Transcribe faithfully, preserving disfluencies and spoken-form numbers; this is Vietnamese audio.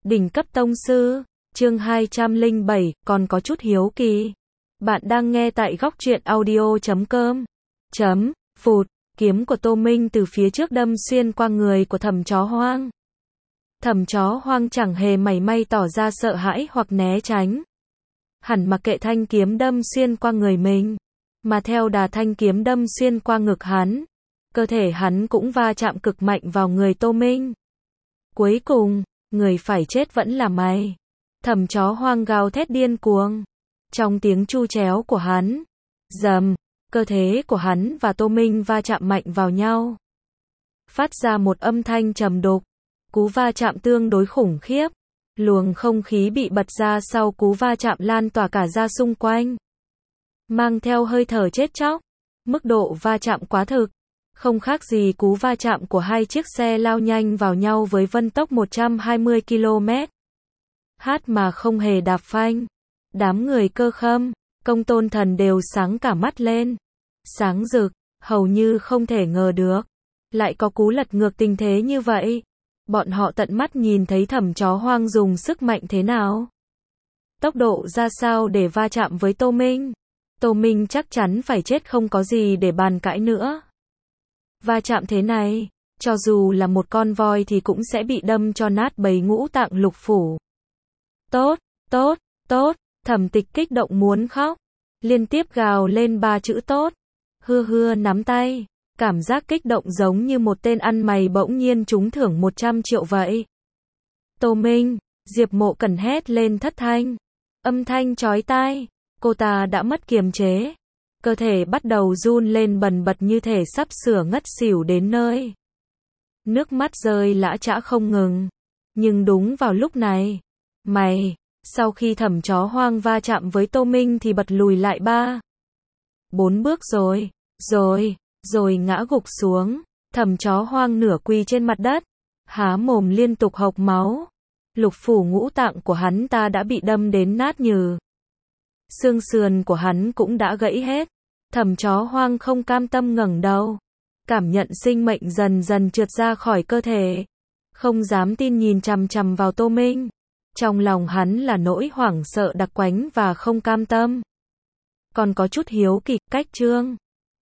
Đỉnh cấp tông sư, chương hai trăm lẻ bảy, còn có chút hiếu kỳ. Bạn đang nghe tại góc truyện audio chấm com. Chấm, phụt, kiếm của Tô Minh từ phía trước đâm xuyên qua người của Thẩm Chó Hoang. Thẩm Chó Hoang chẳng hề mảy may tỏ ra sợ hãi hoặc né tránh. Hẳn mặc kệ thanh kiếm đâm xuyên qua người mình, mà theo đà thanh kiếm đâm xuyên qua ngực hắn, cơ thể hắn cũng va chạm cực mạnh vào người Tô Minh. Cuối cùng, người phải chết vẫn là mày. Thẩm Chó Hoang gào thét điên cuồng. Trong tiếng chu chéo của hắn, rầm, cơ thể của hắn và Tô Minh va chạm mạnh vào nhau, phát ra một âm thanh trầm đục. Cú va chạm tương đối khủng khiếp. Luồng không khí bị bật ra sau cú va chạm lan tỏa cả ra xung quanh, mang theo hơi thở chết chóc. Mức độ va chạm quá thực, không khác gì cú va chạm của hai chiếc xe lao nhanh vào nhau với vận tốc một trăm hai mươi ki lô mét h mà không hề đạp phanh. Đám người Cơ Khâm, Công Tôn Thần đều sáng cả mắt lên. Sáng rực, hầu như không thể ngờ được lại có cú lật ngược tình thế như vậy. Bọn họ tận mắt nhìn thấy Thẩm Chó Hoang dùng sức mạnh thế nào, tốc độ ra sao để va chạm với Tô Minh. Tô Minh chắc chắn phải chết, không có gì để bàn cãi nữa. Va chạm thế này, cho dù là một con voi thì cũng sẽ bị đâm cho nát bầy ngũ tạng lục phủ. Tốt, tốt, tốt, Thẩm Tịch kích động muốn khóc, liên tiếp gào lên ba chữ tốt. Hưa hưa nắm tay, cảm giác kích động giống như một tên ăn mày bỗng nhiên trúng thưởng một trăm triệu vậy. Tô Minh, Diệp Mộ Cẩn hét lên thất thanh. Âm thanh chói tai, cô ta đã mất kiềm chế. Cơ thể bắt đầu run lên bần bật như thể sắp sửa ngất xỉu đến nơi. Nước mắt rơi lã chã không ngừng. Nhưng đúng vào lúc này, mày, sau khi Thẩm Chó Hoang va chạm với Tô Minh thì bật lùi lại ba, bốn bước rồi, rồi, rồi ngã gục xuống. Thẩm Chó Hoang nửa quỳ trên mặt đất, há mồm liên tục hộc máu. Lục phủ ngũ tạng của hắn ta đã bị đâm đến nát nhừ. Xương sườn của hắn cũng đã gãy hết. Thẩm Chó Hoang không cam tâm ngẩng đầu, cảm nhận sinh mệnh dần dần trượt ra khỏi cơ thể. Không dám tin nhìn chằm chằm vào Tô Minh. Trong lòng hắn là nỗi hoảng sợ đặc quánh và không cam tâm. Còn có chút hiếu kỳ. Cách chương